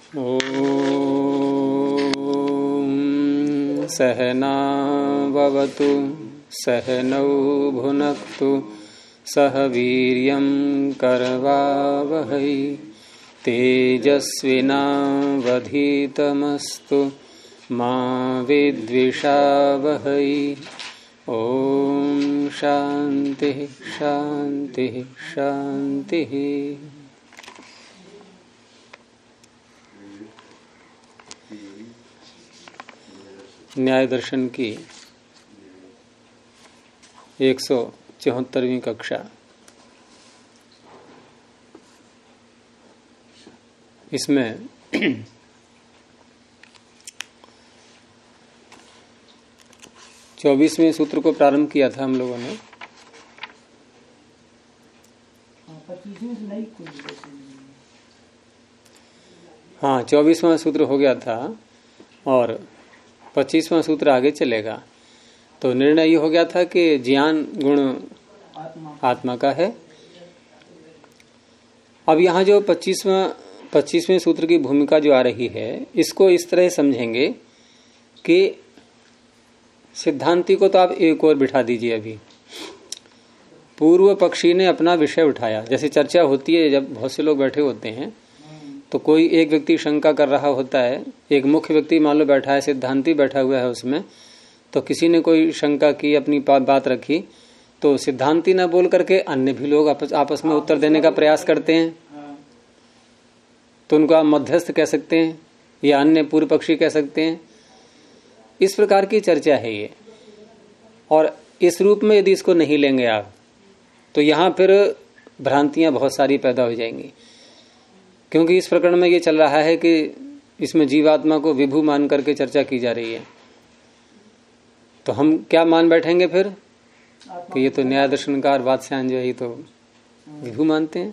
ॐ सहना भवतु सहनौ भुनक्तु सह वीर्यं करवावहै तेजस्विनावधीतमस्तु मा विद्विषावहै। ॐ शान्ति शान्ति शान्ति। न्याय दर्शन की 174वीं कक्षा। इसमें 24वें सूत्र को प्रारंभ किया था हम लोगों ने। हाँ, 24वां सूत्र हो गया था और 25वां सूत्र आगे चलेगा। तो निर्णय ये हो गया था कि ज्ञान गुण आत्मा का है। अब यहाँ जो 25वें सूत्र की भूमिका जो आ रही है, इसको इस तरह समझेंगे कि सिद्धांति को तो आप एक और बिठा दीजिए। अभी पूर्व पक्षी ने अपना विषय उठाया। जैसे चर्चा होती है, जब बहुत से लोग बैठे होते हैं तो कोई एक व्यक्ति शंका कर रहा होता है, एक मुख्य व्यक्ति मान लो बैठा है, सिद्धांति बैठा हुआ है उसमें, तो किसी ने कोई शंका की, अपनी बात रखी, तो सिद्धांति न बोल करके अन्य भी लोग आपस में उत्तर देने का प्रयास करते हैं। तो उनको आप मध्यस्थ कह सकते हैं या अन्य पूर्व पक्षी कह सकते हैं। इस प्रकार की चर्चा है ये। और इस रूप में यदि इसको नहीं लेंगे आप, तो यहाँ फिर भ्रांतियां बहुत सारी पैदा हो जाएंगी। क्योंकि इस प्रकरण में ये चल रहा है कि इसमें जीवात्मा को विभु मान करके चर्चा की जा रही है। तो हम क्या मान बैठेंगे फिर कि ये तो न्याय दर्शनकार वात्स्यायन जो है तो विभु मानते हैं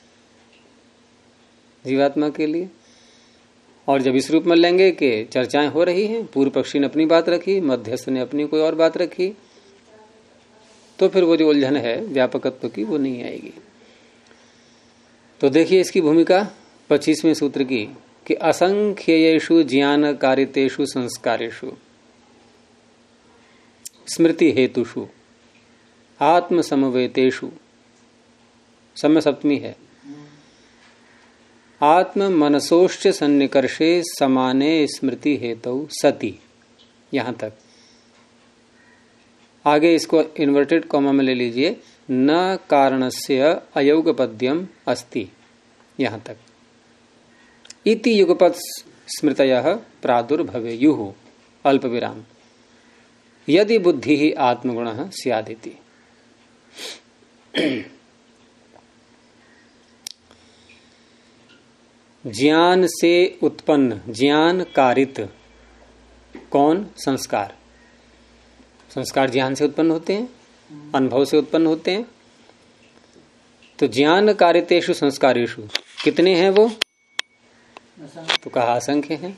जीवात्मा के लिए। और जब इस रूप में लेंगे कि चर्चाएं हो रही हैं, पूर्व पक्षी ने अपनी बात रखी, मध्यस्थ ने अपनी कोई और बात रखी, तो फिर वो जो उलझन है व्यापकत्व की वो नहीं आएगी। तो देखिए इसकी भूमिका 25वें सूत्र की कि असंख्येषु ज्ञान कारितेषु संस्कारेषु स्मृति हेतुषु आत्म समवेतेषु, समय सप्तमी है, आत्म मनसोश्च सन्निकर्षे समाने स्मृति हेतु सति। यहां तक आगे इसको इन्वर्टेड कॉमा में ले लीजिए, न कारणस्य अयोगपद्यम अस्ति, यहां तक। इति युगपत् स्मृतयः प्रादुर्भवेयुः अल्प विराम यदि बुद्धि ही आत्मगुणः स्यादिति। ज्ञान से उत्पन्न, ज्ञान कारित कौन? संस्कार। संस्कार ज्ञान से उत्पन्न होते हैं, अनुभव से उत्पन्न होते हैं। तो ज्ञान कारितेषु संस्कारेषु कितने हैं वो? तो कहा असंख्य हैं।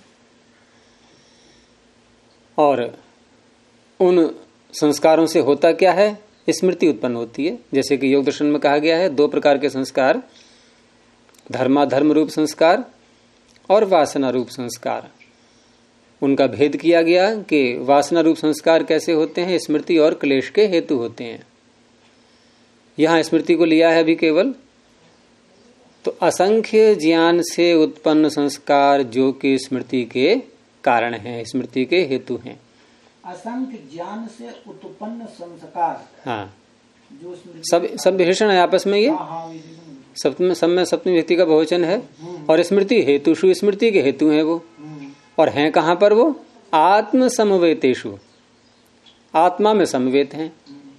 और उन संस्कारों से होता क्या है? स्मृति उत्पन्न होती है। जैसे कि योग दर्शन में कहा गया है 2 प्रकार के संस्कार, धर्माधर्म रूप संस्कार और वासना रूप संस्कार। उनका भेद किया गया कि वासना रूप संस्कार कैसे होते हैं? स्मृति और क्लेश के हेतु होते हैं। यहां स्मृति को लिया है अभी केवल। तो असंख्य ज्ञान से उत्पन्न संस्कार जो कि स्मृति के कारण हैं, स्मृति के हेतु हैं। असंख्य ज्ञान से उत्पन्न संस्कार, हाँ, जो सब विशेषण है आपस में। ये सप्तमी व्यक्ति का बहुवचन है। और स्मृति हेतुषु, स्मृति के हेतु हैं वो। और हैं कहाँ पर वो? आत्म समवेतेषु, आत्मा में समवेत हैं।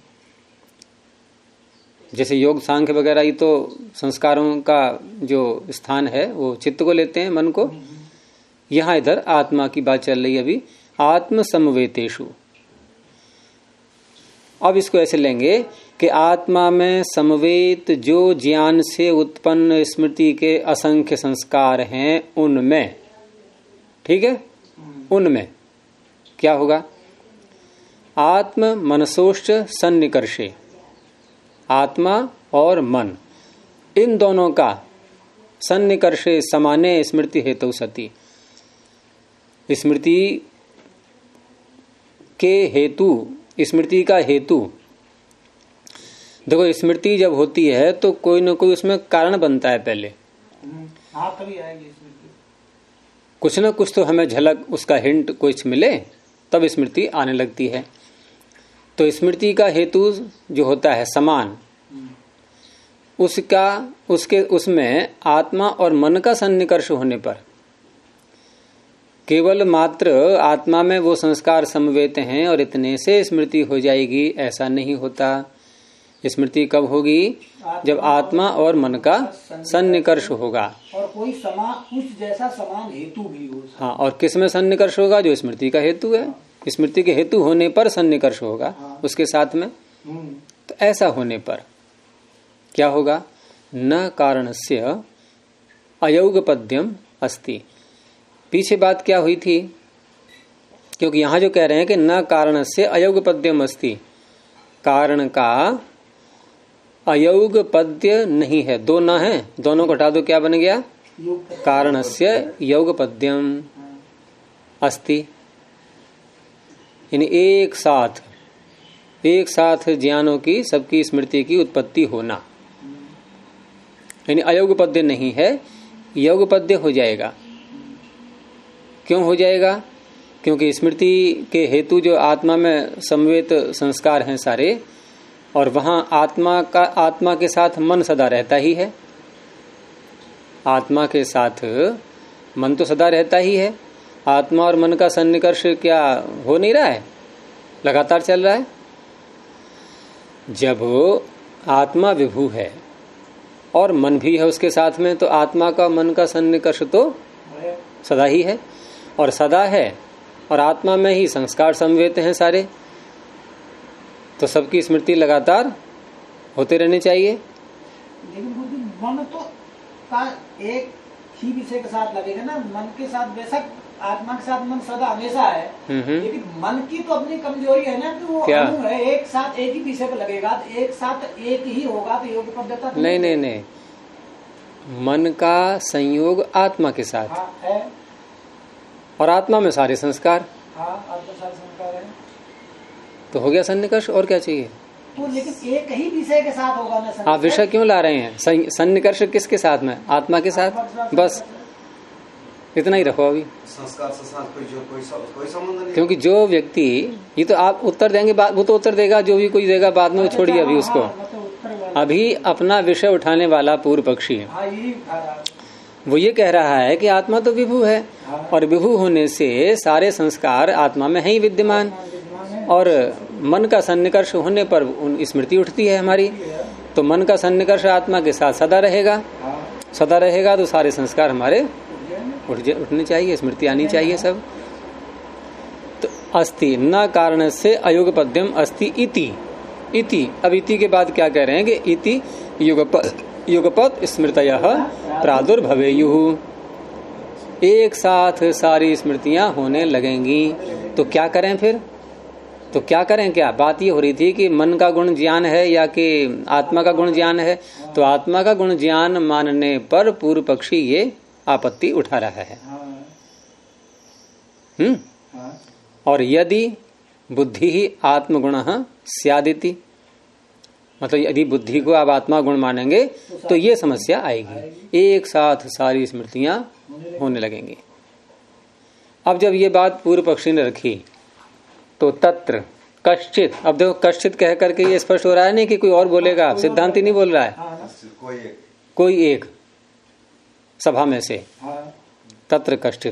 जैसे योग सांख्य वगैरह ही तो संस्कारों का जो स्थान है वो चित्त को लेते हैं, मन को। यहां इधर आत्मा की बात चल रही है अभी, आत्म समवेतेषु। अब इसको ऐसे लेंगे कि आत्मा में समवेत जो ज्ञान से उत्पन्न स्मृति के असंख्य संस्कार हैं, उनमें, ठीक है, उनमें क्या होगा? आत्म मनसोश्च सन्निकर्षे, आत्मा और मन इन दोनों का सन्निकर्षे समाने स्मृति हेतु सती। स्मृति के हेतु, स्मृति का हेतु, देखो स्मृति जब होती है तो कोई न कोई उसमें कारण बनता है पहले। हाँ, तभी आएगी स्मृति। कुछ न कुछ तो हमें झलक, उसका हिंट कुछ मिले तब स्मृति आने लगती है। तो स्मृति का हेतु जो होता है समान, उसमें आत्मा और मन का सन्निकर्ष होने पर, केवल मात्र आत्मा में वो संस्कार समवेत हैं और इतने से स्मृति हो जाएगी, ऐसा नहीं होता। स्मृति कब होगी? जब आत्मा और मन का सन्निकर्ष होगा और कोई समान, उस जैसा समान हेतु भी हो। हाँ, और किस में सन्निकर्ष होगा? जो स्मृति का हेतु है। स्मृति के हेतु होने पर सन्निकर्ष होगा उसके साथ में। तो ऐसा होने पर क्या होगा? न कारणस्य अयोगपद्यम अस्ति। पीछे बात क्या हुई थी? क्योंकि यहां जो कह रहे हैं कि न कारणस्य अयोगपद्यम अस्ति, कारण का अयोगपद्य नहीं है, दो न है, दोनों को हटा दो, क्या बन गया? कारणस्य योगपद्यम अस्ति। यानी एक साथ ज्ञानों की, सबकी स्मृति की उत्पत्ति होना, यानी अयोगपद्य नहीं है, योगपद्य हो जाएगा। क्यों हो जाएगा? क्योंकि स्मृति के हेतु जो आत्मा में समवेत संस्कार हैं सारे, और वहां आत्मा के साथ मन सदा रहता ही है। आत्मा के साथ मन तो सदा रहता ही है। आत्मा और मन का सन्निकर्ष क्या हो नहीं रहा है? लगातार चल रहा है। जब आत्मा विभू है और मन भी है उसके साथ में, तो आत्मा का मन का सन्निकर्ष तो सदा ही है, और सदा है, और आत्मा में ही संस्कार समवेत हैं सारे, तो सबकी स्मृति लगातार होते रहनी चाहिए। लेकिन मन तो का एक ही विषय के साथ लगेगा ना, मन के साथ बेशक आत्मा के साथ मन सदा हमेशा है, लेकिन मन की तो अपनी कमजोरी है ना कि वो अणु है, एक साथ एक ही विषय पर लगेगा, तो एक साथ एक ही होगा तो योग पद्धता तो नहीं, मन का संयोग आत्मा के साथ है, और आत्मा में सारे संस्कार। आत्मा सारे संस्कार है, तो हो गया सन्निकर्ष, और क्या चाहिए? तो लेकिन एक ही विषय के साथ होगा ना। आप विषय क्यों ला रहे हैं? सन्निकर्ष किसके साथ में? आत्मा के साथ, बस इतना ही रखो अभी। संस्कार से साथ कोई संबंध नहीं, क्योंकि जो व्यक्ति, ये तो आप उत्तर देंगे, वो तो उत्तर देगा, जो भी कोई देगा बाद में, वो छोड़िए अभी उसको। अभी अपना विषय उठाने वाला पूर्व पक्षी वो ये कह रहा है कि आत्मा तो विभू है, और विभू होने से सारे संस्कार आत्मा में है ही विद्यमान, और मन का सन्निकर्ष होने पर स्मृति उठती है हमारी, तो मन का सन्निकर्ष आत्मा के साथ सदा रहेगा, तो सारे संस्कार हमारे उठने चाहिए, स्मृति आनी चाहिए सब। तो अस्ति न कारण से अयोगपद्यम अस्ति इति। अब इति के बाद क्या कह रहे हैं कि इति युगपत् स्मृतयः प्रादुर्भवेयुः, एक साथ सारी स्मृतियां होने लगेंगी। तो क्या करें फिर? तो क्या करें? क्या बात ये हो रही थी कि मन का गुण ज्ञान है या कि आत्मा का गुण ज्ञान है? तो आत्मा का गुण ज्ञान मानने पर पूर्व पक्षी ये आपत्ति उठा रहा है। और यदि बुद्धि ही आत्मगुण स्यादिति, मतलब यदि बुद्धि को आप आत्मा गुण मानेंगे तो ये समस्या आएगी, एक साथ सारी स्मृतियां होने लगेंगी। अब जब ये बात पूर्व पक्षी ने रखी तो तत्र कश्चित, अब देखो कश्चित कह करके ये स्पष्ट हो रहा है नहीं कि कोई और बोलेगा, सिद्धांति नहीं बोल रहा है, कोई एक सभा में से। तत्र कश्चित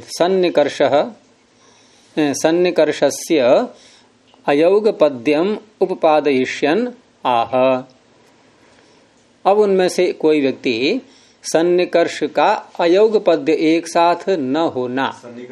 सन्निकर्षस्य अयोगपद्यम उपपादयिष्यन् आह। अब उनमें से कोई व्यक्ति सन्निकर्ष का अयोगपद्य, एक साथ न होना,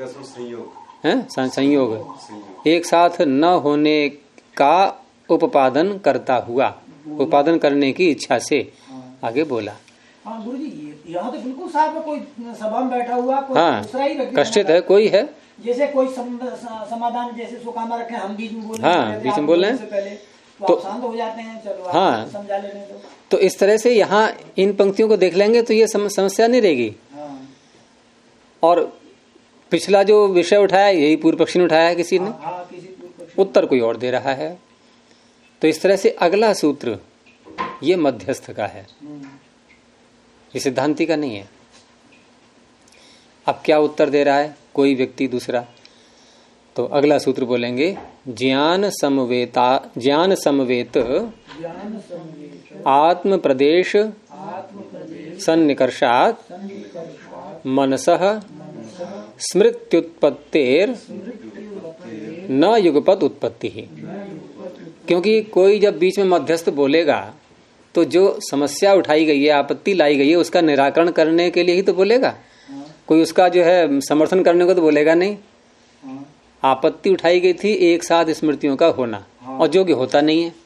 संयोग एक साथ न होने का उपादन करता हुआ, उपादन करने की इच्छा से आगे बोला। हाँ गुरु जी, यहाँ तो बिल्कुल साफ है, कोई सभा में बैठा हुआ, कोई दूसरा ही व्यक्ति कष्टित है, कोई है, जैसे कोई समाधान, जैसे सुकामा रखे, हम बीच में बोल रहे हैं, बीच में बोल रहे हैं, पहले तो शांत हो जाते हैं, चलो समझा लेने दो। तो इस तरह से यहाँ इन पंक्तियों को देख लेंगे तो ये समस्या नहीं रहेगी। और पिछला जो विषय उठाया यही पूर्व पक्षी ने उठाया है, किसी ने उत्तर कोई और दे रहा है। तो इस तरह से अगला सूत्र ये मध्यस्थ का है, ये सिद्धांति का नहीं है। अब क्या उत्तर दे रहा है कोई व्यक्ति दूसरा, तो अगला सूत्र बोलेंगे ज्ञान समवेत आत्म प्रदेश सन्निकर्षात् मनसः स्मृत्युत्पत्तेर न युगपत उत्पत्ति ही। क्योंकि कोई जब बीच में मध्यस्थ बोलेगा तो जो समस्या उठाई गई है, आपत्ति लाई गई है, उसका निराकरण करने के लिए ही तो बोलेगा। कोई उसका जो है समर्थन करने को तो बोलेगा नहीं। आपत्ति उठाई गई थी एक साथ स्मृतियों का होना, और जो कि होता नहीं है,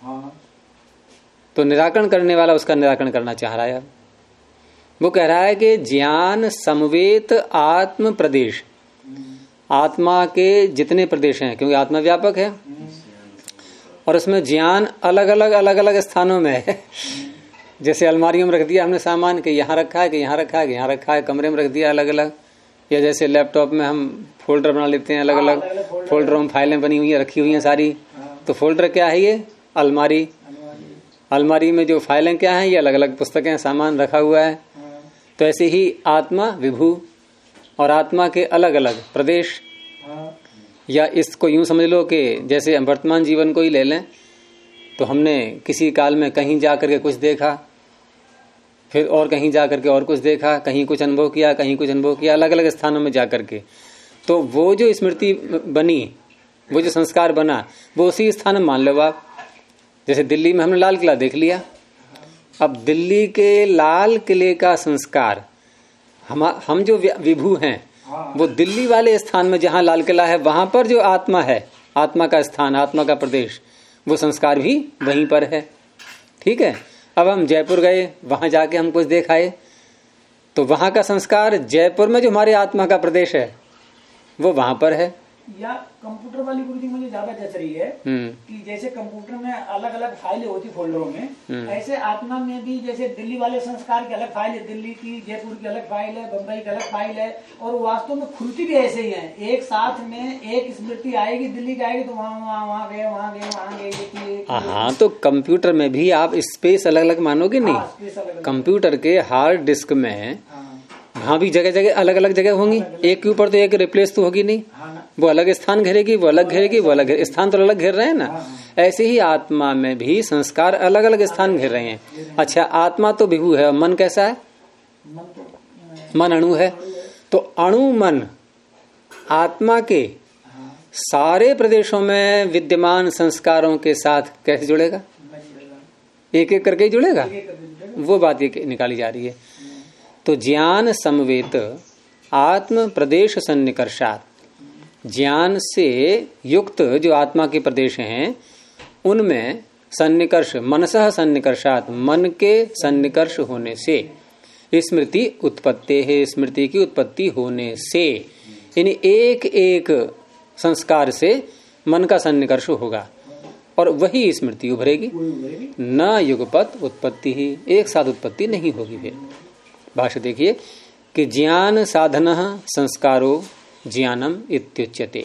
तो निराकरण करने वाला उसका निराकरण करना चाह रहा है। वो कह रहा है कि ज्ञान समवेत आत्म प्रदेश, आत्मा के जितने प्रदेश हैं, क्योंकि आत्मा व्यापक है और उसमें ज्ञान अलग अलग स्थानों में है। जैसे अलमारियों में रख दिया हमने सामान, कि यहाँ रखा है, कि यहाँ रखा है, कि यहाँ रखा है, कमरे में रख दिया अलग अलग। या जैसे लैपटॉप में हम फोल्डर बना लेते हैं, अलग अलग फोल्डरों में फाइलें बनी हुई हैं, रखी हुई हैं सारी। तो फोल्डर क्या है? ये अलमारी। अलमारी में जो फाइलें क्या हैं? ये अलग अलग पुस्तकें, सामान रखा हुआ है। तो ऐसे ही आत्मा विभु और आत्मा के अलग अलग प्रदेश। या इसको यूं समझ लो कि जैसे हम वर्तमान जीवन को ही ले लें, तो हमने किसी काल में कहीं जा करके कुछ देखा, फिर और कहीं जा करके और कुछ देखा, कहीं कुछ अनुभव किया, कहीं कुछ अनुभव किया, अलग अलग स्थानों में जा करके। तो वो जो स्मृति बनी, वो जो संस्कार बना, वो उसी स्थान में मान लो आप। जैसे दिल्ली में हमने लाल किला देख लिया, अब दिल्ली के लाल किले का संस्कार हम जो विभू हैं, वो दिल्ली वाले स्थान में जहां लाल किला है, वहां पर जो आत्मा है, आत्मा का स्थान, आत्मा का प्रदेश, वो संस्कार भी वहीं पर है। ठीक है। अब हम जयपुर गए, वहां जाके हम कुछ देख आए, तो वहां का संस्कार जयपुर में जो हमारे आत्मा का प्रदेश है वो वहां पर है। या कंप्यूटर वाली गुरुजी मुझे ज्यादा जच रही है कि जैसे कंप्यूटर में अलग अलग फाइलें होती फोल्डरों में, ऐसे आत्मा में भी जैसे दिल्ली वाले संस्कार की अलग फाइल है, दिल्ली की, जयपुर की अलग फाइल है, बम्बई की अलग फाइल है, और वास्तव में खुलती भी ऐसे ही है। एक साथ में एक स्मृति आएगी, दिल्ली की आएगी तो वहाँ गए। हाँ, तो कंप्यूटर में भी आप स्पेस अलग अलग मानोगे नहीं। कंप्यूटर के हार्ड डिस्क में वहाँ भी जगह जगह अलग अलग जगह होंगी, एक के ऊपर तो एक रिप्लेस तो होगी नहीं। वो अलग स्थान घेरेगी, वो अलग घेरेगी, वो अलग स्थान तो अलग घेर रहे हैं ना। ऐसे ही आत्मा में भी संस्कार अलग अलग स्थान घेर रहे हैं। अच्छा, आत्मा तो विभु है, मन कैसा है? मन अणु है। तो अणु मन आत्मा के सारे प्रदेशों में विद्यमान संस्कारों के साथ कैसे जुड़ेगा? एक एक करके ही जुड़ेगा। वो बात ये निकाली जा रही है। तो ज्ञान समवेत आत्म प्रदेश सन्निकर्षात्, ज्ञान से युक्त जो आत्मा के प्रदेश हैं उनमें सन्निकर्ष, मनसः सन्निकर्षात्, मन के सन्निकर्ष होने से स्मृति उत्पत्ति है, स्मृति की उत्पत्ति होने से, यानी एक एक संस्कार से मन का सन्निकर्ष होगा और वही स्मृति उभरेगी। न युगपत उत्पत्ति ही, एक साथ उत्पत्ति नहीं होगी। फिर भाष्य देखिए कि ज्ञान साधनः संस्कारो ज्ञानम इत्युच्यते।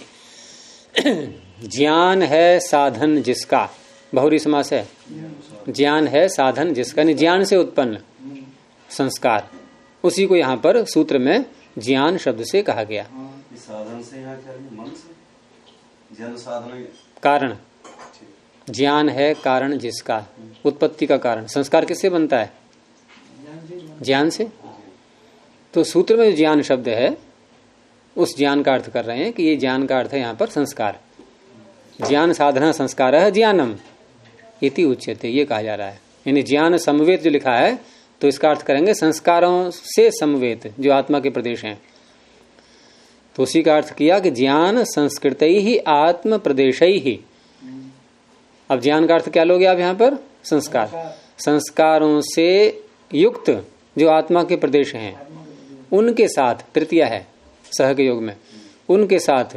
ज्ञान है साधन जिसका, बहुरी समास है, ज्ञान है साधन जिसका, यानी ज्ञान से उत्पन्न संस्कार, उसी को यहाँ पर सूत्र में ज्ञान शब्द से कहा गया। साधन से यहाँ क्या है? मन से? ज्ञान साधन कारण, ज्ञान है कारण जिसका, उत्पत्ति का कारण। संस्कार किससे बनता है? ज्ञान से। तो सूत्र में जो ज्ञान शब्द है उस ज्ञान का अर्थ कर रहे हैं कि ये ज्ञान का अर्थ है यहाँ पर संस्कार। ज्ञान साधना संस्कार है ज्ञानम इति उच्यते, ये कहा जा रहा है। यानी ज्ञान समवेत जो लिखा है तो इसका अर्थ करेंगे संस्कारों से समवेत जो आत्मा के प्रदेश हैं। तो उसी का अर्थ किया कि ज्ञान संस्कृत ही आत्म प्रदेश ही। अब ज्ञान का अर्थ क्या लोगे आप यहाँ पर? संस्कार। संस्कारों से युक्त जो आत्मा के प्रदेश हैं उनके साथ, तृतीया है सह के योग में, उनके साथ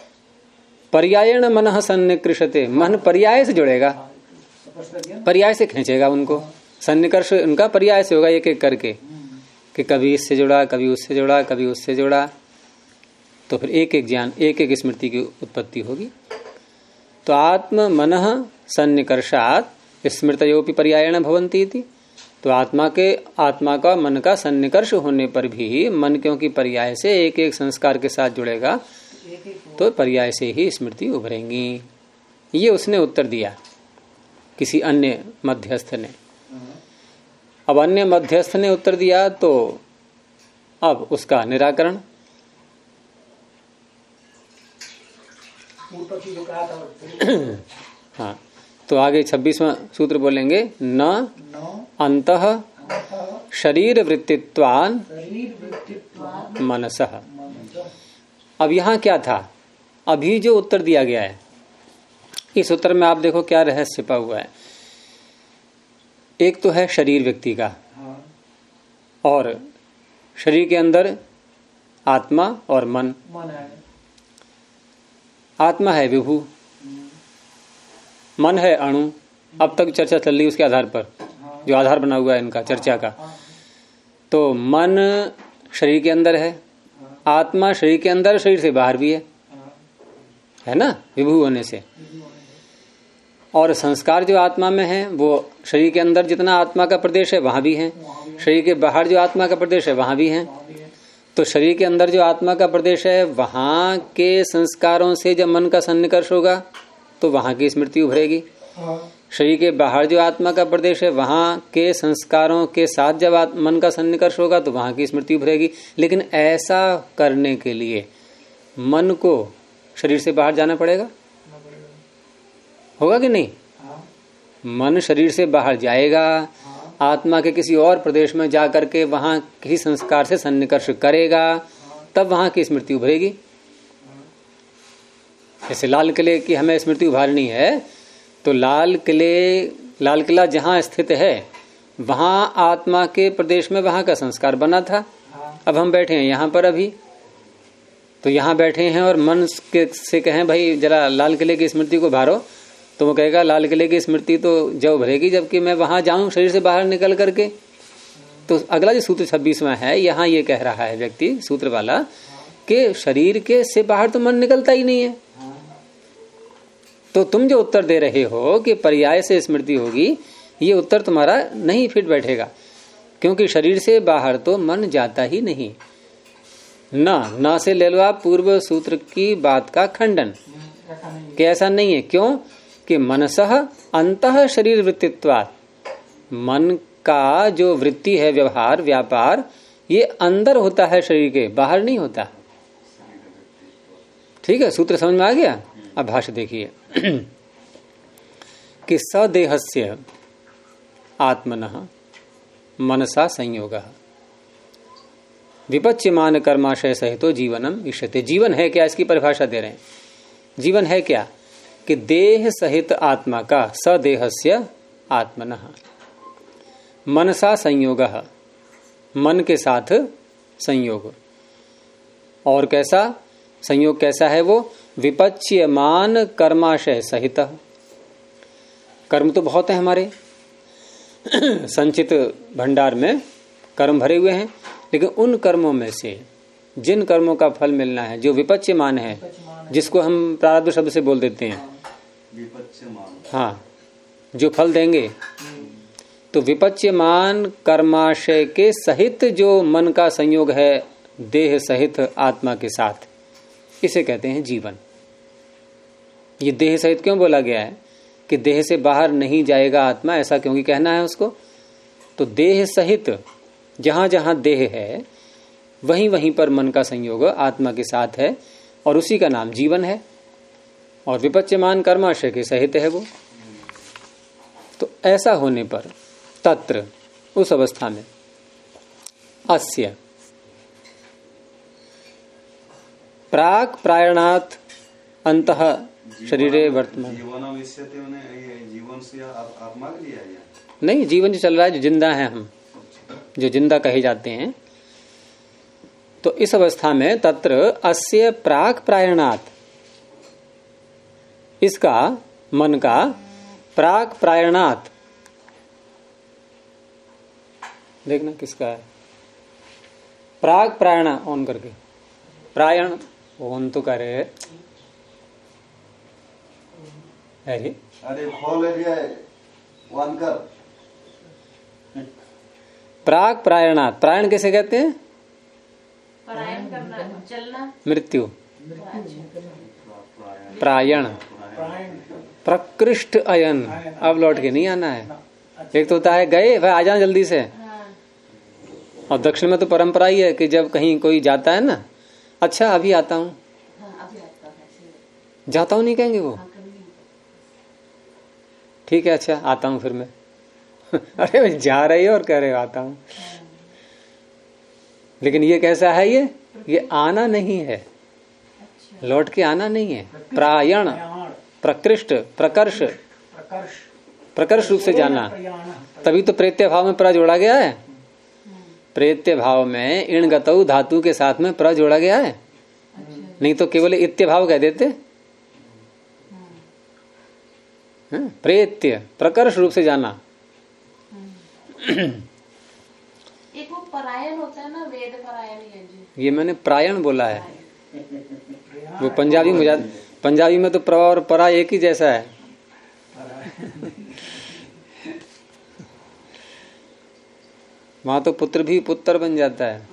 पर्यायण मनः सन्निकृषते, मन पर्याय से जुड़ेगा, पर्याय से खींचेगा उनको। सन्निकर्ष उनका पर्याय से होगा एक एक करके, कि कभी इससे जुड़ा, कभी उससे जुड़ा, कभी उससे जुड़ा, तो फिर एक एक ज्ञान, एक एक स्मृति की उत्पत्ति होगी। तो आत्म मनः सन्निकर्षात स्मृतयोपि पर्यायेण भवन्ति इति। तो आत्मा का मन का सन्निकर्ष होने पर भी मन क्योंकि पर्याय से एक एक संस्कार के साथ जुड़ेगा तो पर्याय से ही स्मृति उभरेंगी। ये उसने उत्तर दिया किसी अन्य मध्यस्थ ने। अब अन्य मध्यस्थ ने उत्तर दिया तो अब उसका निराकरण। हाँ, तो आगे 26वां सूत्र बोलेंगे, न अंतः शरीर वृत्तित्वान मनसः। अब यहां क्या था, अभी जो उत्तर दिया गया है इस उत्तर में आप देखो क्या रहस्य छिपा हुआ है। एक तो है शरीर व्यक्ति का, और शरीर के अंदर आत्मा और मन है। आत्मा है विभु, मन है अणु। अब तक चर्चा चल रही उसके आधार पर, जो आधार बना हुआ है इनका चर्चा का। तो मन शरीर के अंदर है, आत्मा शरीर के अंदर, शरीर से बाहर भी है ना, विभु होने से। और संस्कार जो आत्मा में है वो शरीर के अंदर जितना आत्मा का प्रदेश है वहां भी है, शरीर के बाहर जो आत्मा का प्रदेश है वहां भी है। तो शरीर के अंदर जो आत्मा का प्रदेश है वहां के संस्कारों से जब मन का सन्निकर्ष होगा तो वहां की स्मृति उभरेगी। शरीर के बाहर जो आत्मा का प्रदेश है वहां के संस्कारों के साथ जब मन का सन्निकर्ष होगा तो वहां की स्मृति उभरेगी। लेकिन ऐसा करने के लिए मन को शरीर से बाहर जाना पड़ेगा, होगा कि नहीं? मन शरीर से बाहर जाएगा, आत्मा के किसी और प्रदेश में जा करके वहां किसी संस्कार से सन्निकर्ष करेगा, तब वहां की स्मृति उभरेगी। जैसे लाल किले की हमें स्मृति उभारनी है तो लाल किला जहां स्थित है वहां आत्मा के प्रदेश में वहां का संस्कार बना था। अब हम बैठे हैं यहाँ पर, अभी तो यहाँ बैठे हैं और मन से कहें भाई जरा लाल किले की स्मृति को उभारो, तो वो कहेगा लाल किले की स्मृति तो जब उभरेगी जबकि मैं वहां जाऊं शरीर से बाहर निकल करके। तो अगला जो सूत्र 26वां है, यहाँ ये कह रहा है व्यक्ति सूत्र वाला कि शरीर के से बाहर तो मन निकलता ही नहीं है। तो तुम जो उत्तर दे रहे हो कि पर्याय से स्मृति होगी, ये उत्तर तुम्हारा नहीं फिट बैठेगा, क्योंकि शरीर से बाहर तो मन जाता ही नहीं। ना से ले लो आप पूर्व सूत्र की बात का खंडन कि ऐसा नहीं है। क्यों? कि मनसः अंतः शरीर वृत्तित्वात्, मन का जो वृत्ति है, व्यवहार व्यापार, ये अंदर होता है शरीर के, बाहर नहीं होता। ठीक है, सूत्र समझ में आ गया? अब भाष्य देखिए कि सदेहस्य आत्मनः मनसा संयोगः विपच्यमान कर्माशय सहितो जीवनम इष्यते। जीवन है क्या, इसकी परिभाषा दे रहे हैं। जीवन है क्या कि देह सहित आत्मा का, सदेहस्य आत्मनः मनसा संयोगः, मन के साथ संयोग। और कैसा संयोग, कैसा है वो? विपच्यमान कर्माशय सहित। कर्म तो बहुत है हमारे संचित भंडार में, कर्म भरे हुए हैं, लेकिन उन कर्मों में से जिन कर्मों का फल मिलना है, जो विपच्यमान है, जिसको हम प्रारब्ध शब्द से बोल देते हैं, हाँ, जो फल देंगे, तो विपच्यमान कर्माशय के सहित जो मन का संयोग है देह सहित आत्मा के साथ, इसे कहते हैं जीवन। ये देह सहित क्यों बोला गया है कि देह से बाहर नहीं जाएगा आत्मा, ऐसा क्योंकि कहना है उसको? तो देह सहित जहां जहां देह है वहीं वहीं पर मन का संयोग आत्मा के साथ है, और उसी का नाम जीवन है। और विपच्यमान कर्माशय के सहित है वो। तो ऐसा होने पर तत्र, उस अवस्था में, अस्य प्राक प्रायणात् अंतः शरीरे वर्तमान। जीवन से आत्मा के लिए नहीं, जीवन जो चल रहा है, जो जिंदा है, हम जो जिंदा कहे जाते हैं, तो इस अवस्था में तत्र अस्य प्राक प्रायणात्, इसका मन का प्राक प्रायणात् देखना किसका है। प्राग प्रायण ऑन करके, प्रायण ऑन तो करे। अरे खोल दिया वन कर। प्राग प्रायणात, प्रायण कैसे कहते हैं? पलायन करना, चलना, मृत्यु। प्रायण, प्रकृष्ट अयन, अब लौट के नहीं आना है। एक तो होता है गए भाई आ जाना जल्दी से, और दक्षिण में तो परंपरा ही है कि जब कहीं कोई जाता है ना, अच्छा अभी आता हूँ, जाता हूँ नहीं कहेंगे वो, ठीक है अच्छा आता हूँ फिर मैं अरे जा रही है और कह रहे हो आता हूँ। लेकिन ये कैसा है, ये आना नहीं है, लौट के आना नहीं है। प्रायण, प्रकृष्ट, प्रकर्ष, प्रकर्ष रूप से जाना। तभी तो प्रेत्य भाव में प्र जोड़ा गया है। प्रेत्य भाव में इण गतौ धातु के साथ में प्र जोड़ा गया है, नहीं तो केवल इत्य भाव कह देते। प्रेत्य, प्रकर्ष रूप से जाना। एक वो परायण होता है ना, वेद परायण है जी। ये मैंने प्रायण बोला है, वो पंजाबी में तो प्र और परा एक ही जैसा है। वहां तो पुत्र भी पुत्र बन जाता है।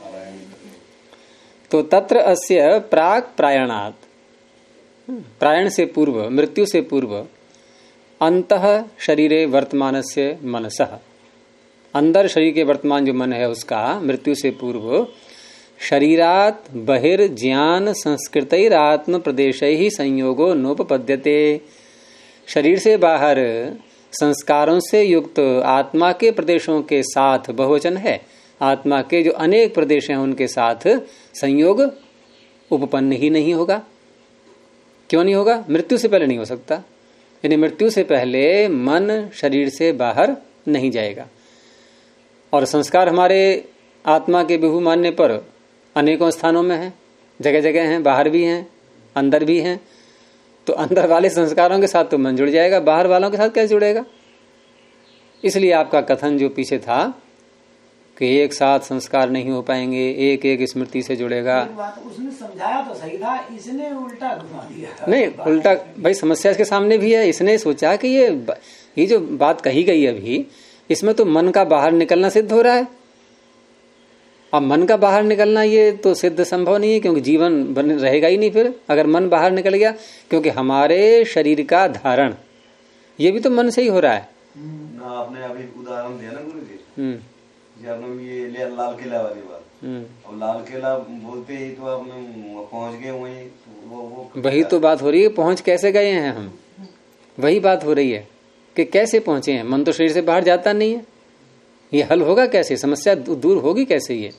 तो तत्र अस्य प्राग प्रायणात्, प्रायण से पूर्व, मृत्यु से पूर्व, अंतः शरीरे वर्तमानस्य मनसः, अंदर शरीर के वर्तमान जो मन है उसका मृत्यु से पूर्व शरीरात बहिर्ज्ञान संस्कृतैरात्म प्रदेशै ही संयोगो नोपपद्यते, शरीर से बाहर संस्कारों से युक्त आत्मा के प्रदेशों के साथ, बहुवचन है, आत्मा के जो अनेक प्रदेश हैं उनके साथ संयोग उपपन्न ही नहीं होगा। क्यों नहीं होगा? मृत्यु से पहले नहीं हो सकता। यानी मृत्यु से पहले मन शरीर से बाहर नहीं जाएगा। और संस्कार हमारे आत्मा के विभू मानने पर अनेकों स्थानों में है, जगह जगह हैं, बाहर भी हैं, अंदर भी हैं। तो अंदर वाले संस्कारों के साथ तो मन जुड़ जाएगा, बाहर वालों के साथ कैसे जुड़ेगा? इसलिए आपका कथन जो पीछे था कि एक साथ संस्कार नहीं हो पाएंगे, एक एक स्मृति से जुड़ेगा। बात उसने समझाया तो सही था, इसने उल्टा घुमा दिया। नहीं उल्टा भाई, समस्या इसके सामने भी है। इसने सोचा कि ये जो बात कही गई अभी, इसमें तो मन का बाहर निकलना सिद्ध हो रहा है। अब मन का बाहर निकलना ये तो सिद्ध संभव नहीं है, क्योंकि जीवन बन रहेगा ही नहीं फिर अगर मन बाहर निकल गया। क्योंकि हमारे शरीर का धारण ये भी तो मन से ही हो रहा है ना। आपने अभी उदाहरण दिया ना गुरु जी, जब ये लाल किला वाली बात, अब लाल किला बोलते ही तो आपने पहुंच गए वहीं, वो वही तो बात हो रही है। पहुंच कैसे गए हैं हम, वही बात हो रही है कि कैसे पहुंचे हैं। मन तो शरीर से बाहर जाता नहीं है, ये हल होगा कैसे? समस्या दूर होगी कैसे? ये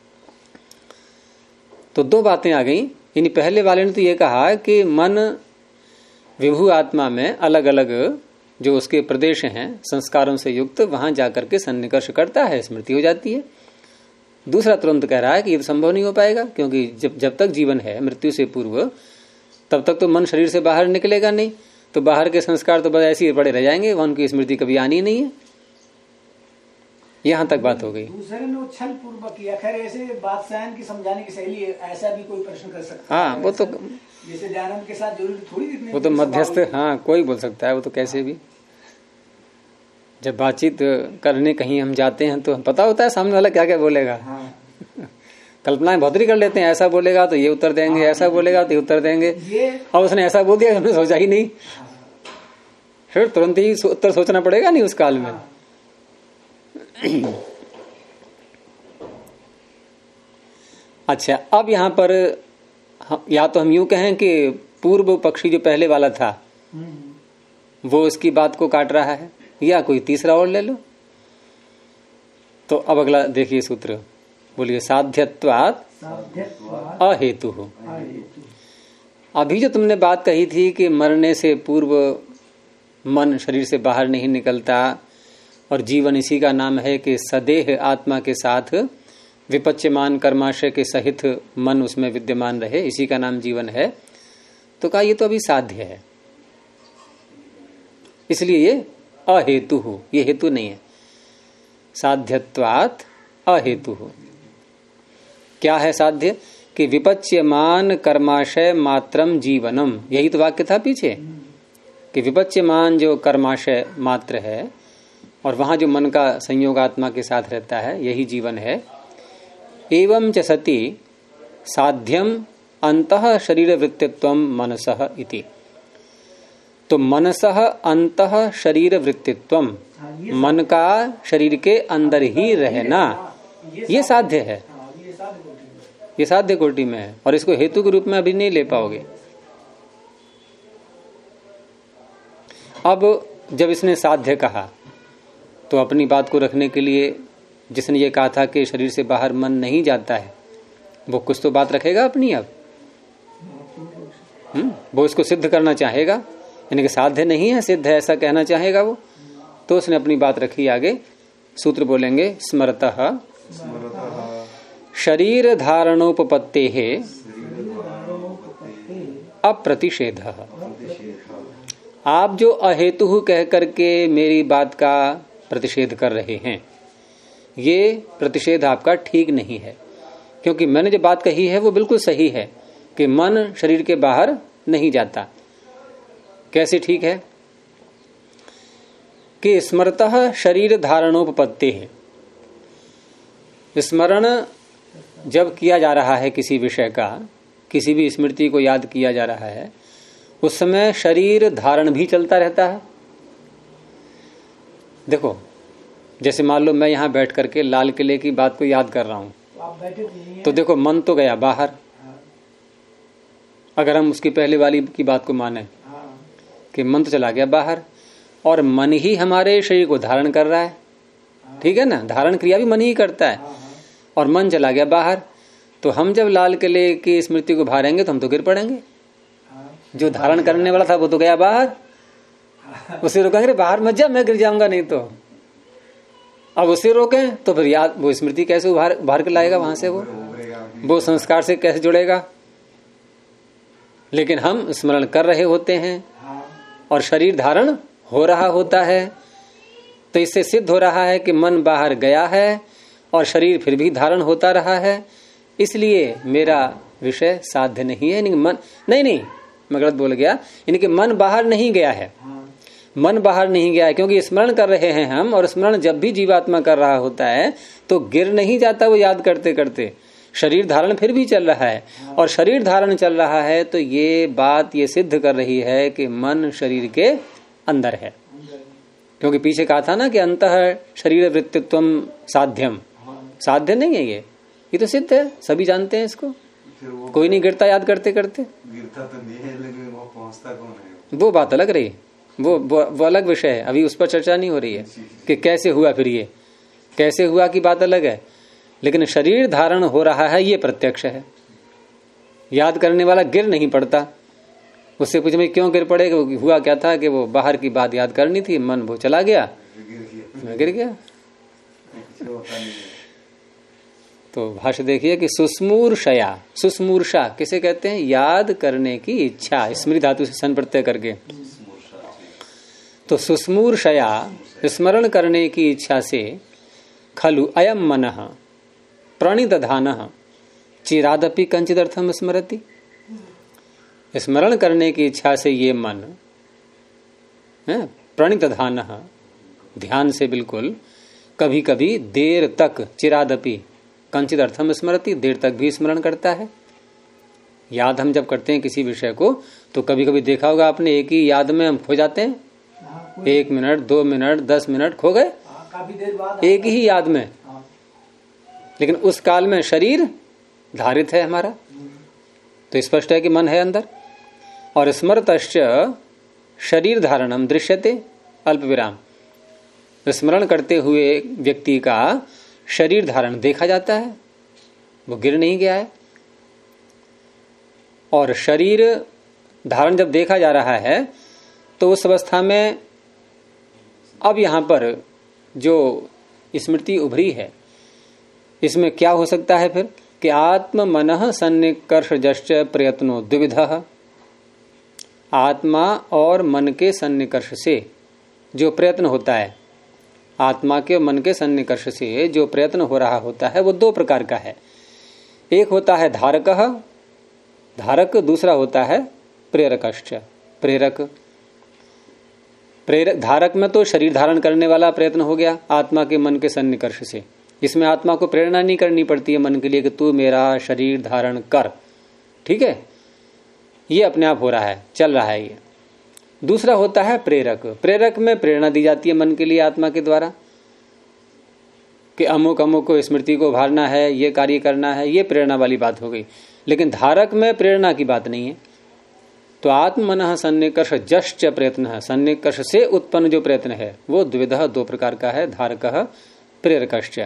तो दो बातें आ गई। यानी पहले वाले ने तो ये कहा कि मन विभू आत्मा में अलग अलग जो उसके प्रदेश हैं संस्कारों से युक्त, वहां जाकर के सन्निकर्ष करता है, स्मृति हो जाती है। दूसरा तुरंत कह रहा है कि ये संभव नहीं हो पाएगा, क्योंकि जब तक जीवन है मृत्यु से पूर्व, तब तक तो मन शरीर से बाहर निकलेगा नहीं। तो बाहर के संस्कार तो बस ऐसे ही पड़े रह जाएंगे, वहां उनकी स्मृति कभी आनी नहीं है। यहाँ तक बात हो गई। दूसरे ने छल पूर्वक किया। खैर ऐसे बादशाह की समझाने की शैली, ऐसा भी कोई प्रश्न कर सकता है। हाँ वो तो जैसे दयानंद के साथ जरूरी थोड़ी इतने, वो तो मध्यस्थ, हाँ कोई बोल सकता है वो तो कैसे भी। जब बातचीत करने कहीं हम जाते हैं तो पता होता है सामने वाला क्या क्या बोलेगा। हाँ। कल्पनाएं बहुत ही कर लेते हैं, ऐसा बोलेगा तो ये उत्तर देंगे, ऐसा बोलेगा तो ये उत्तर देंगे। और उसने ऐसा बोल दिया, हमने सोचा ही नहीं, फिर तुरंत ही उत्तर सोचना पड़ेगा नहीं उस काल में। अच्छा, अब यहाँ पर या तो हम यूं कहें कि पूर्व पक्षी जो पहले वाला था वो इसकी बात को काट रहा है, या कोई तीसरा और ले लो। तो अब अगला देखिए सूत्र, बोलिए साध्यत्वात् अहेतु हो। अभी जो तुमने बात कही थी कि मरने से पूर्व मन शरीर से बाहर नहीं निकलता और जीवन इसी का नाम है कि सदेह आत्मा के साथ विपच्यमान कर्माशय के सहित मन उसमें विद्यमान रहे, इसी का नाम जीवन है। तो कहा ये तो अभी साध्य है, इसलिए ये अहेतु हो, ये हेतु नहीं है। साध्यत्वात् अहेतु। क्या है साध्य? कि विपच्यमान कर्माशय मात्रम जीवनम, यही तो वाक्य था पीछे कि विपच्यमान जो कर्माशय मात्र है और वहां जो मन का संयोग आत्मा के साथ रहता है यही जीवन है। एवं च सति साध्यम अंतः शरीर वृत्तित्वम मनसः इति। तो मनसः अंतः शरीर वृत्तित्वम, मन का शरीर के अंदर ही रहना, ये साध्य है, ये साध्य कोटि में है और इसको हेतु के रूप में अभी नहीं ले पाओगे। अब जब इसने साध्य कहा तो अपनी बात को रखने के लिए जिसने ये कहा था कि शरीर से बाहर मन नहीं जाता है, वो कुछ तो बात रखेगा अपनी। अब वो इसको सिद्ध करना चाहेगा, यानी कि साध्य नहीं है सिद्ध है ऐसा कहना चाहेगा वो। तो उसने अपनी बात रखी आगे, सूत्र बोलेंगे स्मरतः शरीर धारणोपपत्ते अप्रतिषेध। आप जो अहेतु कह करके मेरी बात का प्रतिषेध कर रहे हैं, ये प्रतिषेध आपका ठीक नहीं है, क्योंकि मैंने जो बात कही है वो बिल्कुल सही है कि मन शरीर के बाहर नहीं जाता। कैसे ठीक है? कि स्मरतः शरीर धारणोपपत्ति है, स्मरण जब किया जा रहा है किसी विषय का, किसी भी स्मृति को याद किया जा रहा है, उस समय शरीर धारण भी चलता रहता है। देखो जैसे मान लो मैं यहां बैठ करके लाल किले की बात को याद कर रहा हूं, तो देखो मन तो गया बाहर, अगर हम उसकी पहले वाली की बात को माने कि मन तो चला गया बाहर और मन ही हमारे शरीर को धारण कर रहा है, ठीक है ना, धारण क्रिया भी मन ही करता है और मन चला गया बाहर। तो हम जब लाल किले की स्मृति को भारेंगे तो हम तो गिर पड़ेंगे। जो धारण करने वाला था वो तो गया बाहर, उसे रोकेंगे बाहर मत जा मैं गिर जाऊंगा नहीं तो। अब उसे रोकें तो फिर याद वो स्मृति कैसे बाहर कर लाएगा वहां से, वो संस्कार से कैसे जुड़ेगा। लेकिन हम स्मरण कर रहे होते हैं और शरीर धारण हो रहा होता है, तो इससे सिद्ध हो रहा है कि मन बाहर गया है और शरीर फिर भी धारण होता रहा है। इसलिए मेरा विषय साध्य नहीं है। मन नहीं मैं गलत बोल गया, यानी कि मन बाहर नहीं गया है, मन बाहर नहीं गया है, क्योंकि स्मरण कर रहे हैं हम, और स्मरण जब भी जीवात्मा कर रहा होता है तो गिर नहीं जाता वो याद करते करते, शरीर धारण फिर भी चल रहा है। और शरीर धारण चल रहा है तो ये बात ये सिद्ध कर रही है कि मन शरीर के अंदर है, क्योंकि पीछे कहा था ना कि अंतः शरीर वृत्तित्वम साध्यम, साध्य नहीं है ये तो सिद्ध है, सभी जानते हैं इसको, कोई नहीं गिरता याद करते करते। गिरता तो नहीं है लेकिन वो पहुंचता कौन है, वो बात अलग रही, वो अलग विषय है, अभी उस पर चर्चा नहीं हो रही है कि कैसे हुआ, फिर ये कैसे हुआ की बात अलग है। लेकिन शरीर धारण हो रहा है ये प्रत्यक्ष है, याद करने वाला गिर नहीं पड़ता। उससे पूछे मैं क्यों गिर पड़े, हुआ क्या था कि वो बाहर की बात याद करनी थी, मन वो चला गया, मैं गिर गया। तो भाष्य देखिए कि सुस्मूर्षया, सुस्मूर्षा किसे कहते हैं, याद करने की इच्छा, स्मृति धातु से सन प्रत्यय करके। तो सुस्मूर्षया स्मरण करने की इच्छा से खलु अयम मनः प्रणिदधानः चिरादपि कंचिदर्थम स्मरति। स्मरण करने की इच्छा से ये मन प्रणिदधानः ध्यान से बिल्कुल कभी कभी देर तक, चिरादपि कंचित अर्थम स्मरति, देर तक भी स्मरण करता है। याद हम जब करते हैं किसी विषय को तो कभी कभी देखा होगा आपने, एक ही याद में हम खो जाते हैं, 1 मिनट 2 मिनट 10 मिनट खो गए काफी देर बाद एक ही याद में। लेकिन उस काल में शरीर धारित है हमारा, तो स्पष्ट है कि मन है अंदर। और स्मरतश्च शरीर धारणम दृश्यते अल्प विराम, स्मरण करते हुए व्यक्ति का शरीर धारण देखा जाता है, वो गिर नहीं गया है। और शरीर धारण जब देखा जा रहा है तो उस अवस्था में अब यहां पर जो स्मृति उभरी है इसमें क्या हो सकता है फिर कि आत्म मनः सन्निकर्षजश्च प्रयत्नो द्विविधः, आत्मा और मन के सन्निकर्ष से जो प्रयत्न होता है, आत्मा के मन के सन्निकर्ष से जो प्रयत्न हो रहा होता है वो दो प्रकार का है। एक होता है धारक, दूसरा होता है प्रेरकश्च। प्रेरक धारक में तो शरीर धारण करने वाला प्रयत्न हो गया आत्मा के मन के सन्निकर्ष से। इसमें आत्मा को प्रेरणा नहीं करनी पड़ती है मन के लिए कि तू मेरा शरीर धारण कर, ठीक है, ये अपने आप हो रहा है, चल रहा है ये। दूसरा होता है प्रेरक में प्रेरणा दी जाती है मन के लिए आत्मा के द्वारा कि अमुक अमुक को स्मृति को उभारना है, ये कार्य करना है, ये प्रेरणा वाली बात हो गई। लेकिन धारक में प्रेरणा की बात नहीं है। तो आत्मनः सन्निकर्ष जश्च प्रयत्न है, सन्निकर्ष से उत्पन्न जो प्रयत्न है वो द्विधा दो प्रकार का है, धारकः प्रेरकश्च।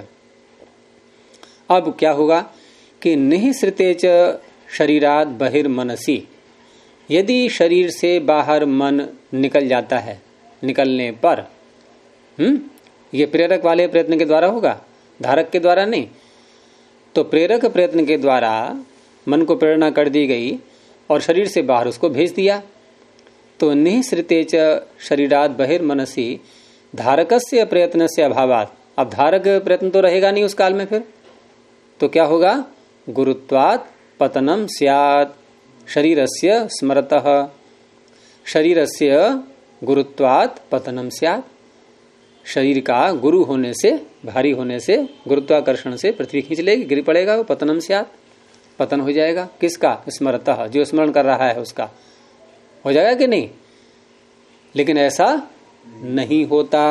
अब क्या होगा कि निःसृते च शरीरात् बहिर्मनसि, यदि शरीर से बाहर मन निकल जाता है, निकलने पर ये प्रेरक वाले प्रयत्न के द्वारा होगा, धारक के द्वारा नहीं। तो प्रेरक प्रयत्न के द्वारा मन को प्रेरणा कर दी गई और शरीर से बाहर उसको भेज दिया। तो निःसृते च शरीरात् बहिर्मनसि धारकस्य प्रयत्नस्य अभावात्, अब धारक प्रयत्न तो रहेगा नहीं उस काल में, फिर तो क्या होगा, गुरुत्वात् पतनम स्यात्, शरीरस्य स्मरतः, शरीरस्य गुरुत्वात् पतनम स्यात्, शरीर का गुरु होने से, भारी होने से, गुरुत्वाकर्षण से पृथ्वी खींच लेगी, गिर पड़ेगा, वो पतनम स्यात्, पतन हो जाएगा। किसका, स्मरतः, जो स्मरण कर रहा है उसका हो जाएगा कि नहीं। लेकिन ऐसा नहीं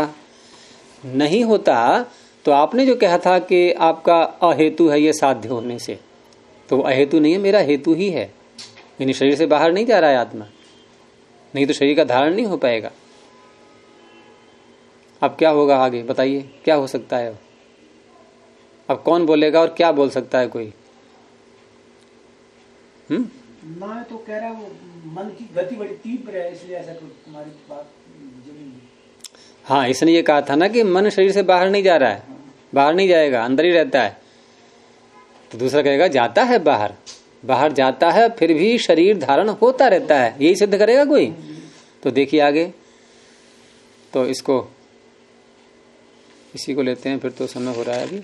होता। तो आपने जो कहा था कि आपका अहेतु है ये साध्य होने से, तो वो अहेतु नहीं है, मेरा हेतु ही है। यानी शरीर से बाहर नहीं जा रहा है आत्मा, नहीं तो शरीर का धारण नहीं हो पाएगा। अब क्या होगा आगे बताइए, क्या हो सकता है अब कौन बोलेगा और क्या बोल सकता है कोई? मैं तो कह रहा हूँ मन की गति बड़ी तीव्र है, इसलिए ऐसा तुम्हारी बात जमी। हाँ, इसने ये कहा था ना कि मन शरीर से बाहर नहीं जा रहा है, बाहर नहीं जाएगा, अंदर ही रहता है। तो दूसरा कहेगा जाता है बाहर जाता है, फिर भी शरीर धारण होता रहता है, यही सिद्ध करेगा कोई? तो देखिए आगे, तो इसी को लेते हैं, फिर तो समय हो रहा है अभी।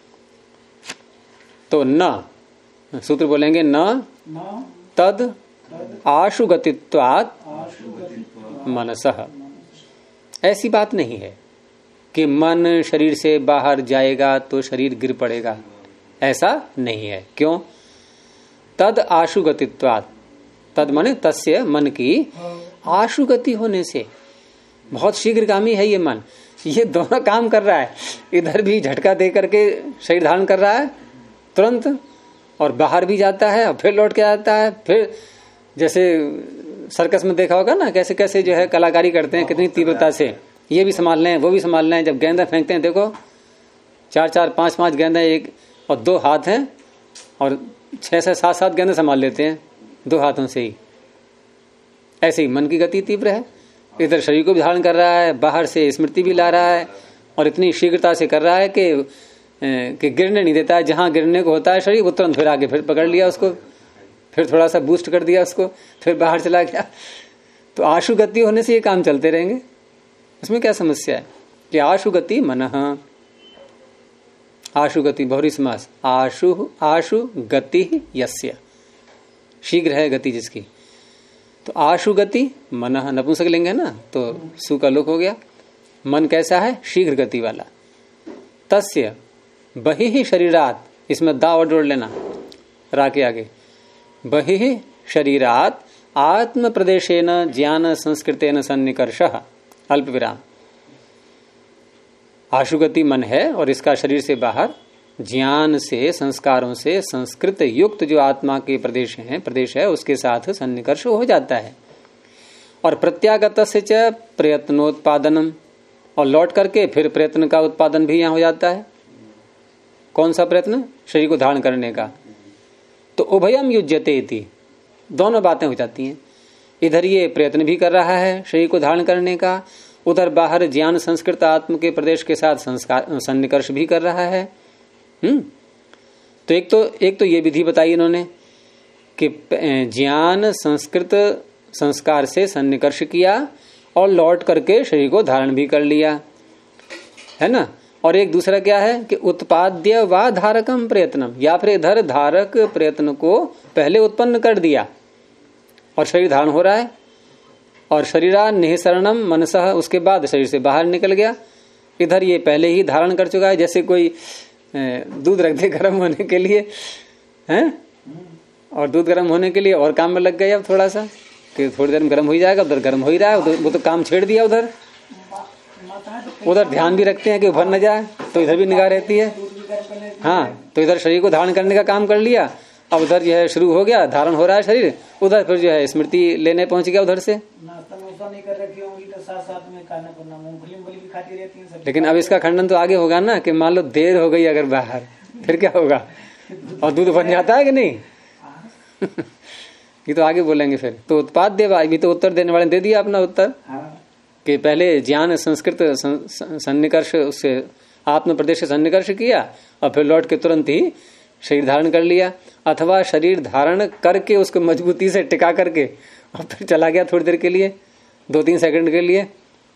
तो न सूत्र बोलेंगे, न तद आशुगतित्वात् मनसः। ऐसी बात नहीं है कि मन शरीर से बाहर जाएगा तो शरीर गिर पड़ेगा, ऐसा नहीं है। क्यों? तद आशुगतित्वात्, तद माने तस्य, मन की आशुगति होने से, बहुत शीघ्रगामी है ये मन, ये दोनों काम कर रहा है, इधर भी झटका दे करके शरीर धारण कर रहा है तुरंत, और बाहर भी जाता है और फिर लौट के आता है। फिर जैसे सर्कस में देखा होगा ना, कैसे कैसे जो है कलाकारी करते हैं, कितनी तीव्रता से, ये भी संभालना है वो भी संभालना है। जब गेंदा फेंकते हैं देखो, 4-4 5-5 गेंदा एक और 2 हाथ हैं, और 6 से 7 गेंदे संभाल लेते हैं 2 हाथों से ही। ऐसे ही मन की गति तीव्र है, इधर शरीर को भी धारण कर रहा है, बाहर से स्मृति भी ला रहा है, और इतनी शीघ्रता से कर रहा है कि गिरने नहीं देता है। जहां गिरने को होता है शरीर, वो तुरंत फिर आगे फिर पकड़ लिया उसको, फिर थोड़ा सा बूस्ट कर दिया उसको, फिर बाहर चला गया। तो आशु गति होने से ये काम चलते रहेंगे, उसमें क्या समस्या है? कि आशु गति मनः, आशु गति बहुरी समास, आशु गति यस्य, शीघ्र है गति जिसकी। तो आशु गति मनः नपुंसक लिंग है ना, तो सु का लोक हो गया। मन कैसा है? शीघ्र गति वाला। तस्य बहिः शरीरात्, इसमें दा और जोड़ लेना रा के आगे, बहिः शरीरात् आत्म प्रदेशेन ज्ञान संस्कृतेन सन्निकर्षः, अल्प विराम। आशुगति मन है और इसका शरीर से बाहर ज्ञान से, संस्कारों से संस्कृत युक्त जो आत्मा के प्रदेश है उसके साथ सन्निकर्ष हो जाता है। और प्रत्यागत से च प्रयत्नोत्पादनम, और लौट करके फिर प्रयत्न का उत्पादन भी यहाँ हो जाता है। कौन सा प्रयत्न? शरीर को धारण करने का। तो उभयम युज्यते इति, दोनों बातें हो जाती हैं। इधर ये प्रयत्न भी कर रहा है शरीर को धारण करने का, उधर बाहर ज्ञान संस्कृत आत्म के प्रदेश के साथ संस्कार सन्निकर्ष भी कर रहा है। तो एक तो ये विधि बताई इन्होंने कि ज्ञान संस्कृत संस्कार से सन्निकर्ष किया और लौट करके शरीर को धारण भी कर लिया। है ना। और एक दूसरा क्या है कि उत्पाद्य व धारकम प्रयत्नम, या फिर इधर धारक प्रयत्न को पहले उत्पन्न कर दिया और शरीर धारण हो रहा है, और शरीरा निःसरणम मनसः, उसके बाद शरीर से बाहर निकल गया। इधर ये पहले ही धारण कर चुका है, जैसे कोई दूध रख दे गर्म होने के लिए, हैं, और दूध गर्म होने के लिए और काम में लग गए अब थोड़ा सा कि थोड़ी देर में गर्म हो ही जाएगा, उधर गर्म हो ही रहा है, वो तो काम छेड़ दिया उधर ध्यान भी रखते हैं कि उभर न जाए, तो इधर भी निगाह रहती है। हाँ, तो इधर शरीर को धारण करने का काम कर लिया, अब उधर जो है शुरू हो गया, धारण हो रहा है शरीर, उधर फिर जो है स्मृति लेने पहुंच गया उधर से। नहीं कर रखी होंगी तो साथ में खाना करना, मूंगफली भी खाती रहती हैं सब। लेकिन अब इसका खंडन तो आगे होगा ना कि मान लो देर हो गई अगर बाहर, फिर क्या होगा, और दूध बन जाता है कि नहीं। ये तो आगे बोलेंगे फिर। तो उत्पाद देवा, अभी तो उत्तर देने वाले दे दिया अपना उत्तर कि पहले ज्ञान संस्कृत सन्निकर्ष, उससे आत्म प्रदेश सन्निकर्ष किया और फिर लौट के तुरंत ही शरीर धारण कर लिया, अथवा शरीर धारण करके उसको मजबूती से टिका करके और फिर चला गया थोड़ी देर के लिए, 2-3 सेकंड के लिए।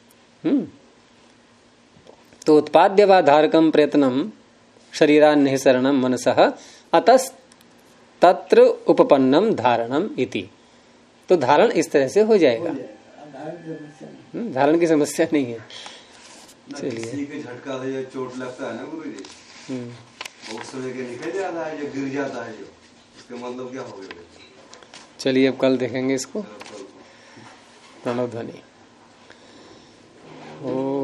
तो उत्पाद्य व धारकम प्रयत्नम शरीरान निःसरणम मनसः अतस तत्र उपपन्नम धारणम इति। तो धारण इस तरह से हो जाएगा, धारण की समस्या नहीं है। चलिए, झटका से जो चोट लगता है ना गुरु जी, उस समय के निकल जाता है, जो गिर जाता है, जो इसका मतलब क्या हो गया। चलिए अब कल देखेंगे इसको। प्रणव ध्वनि। ओ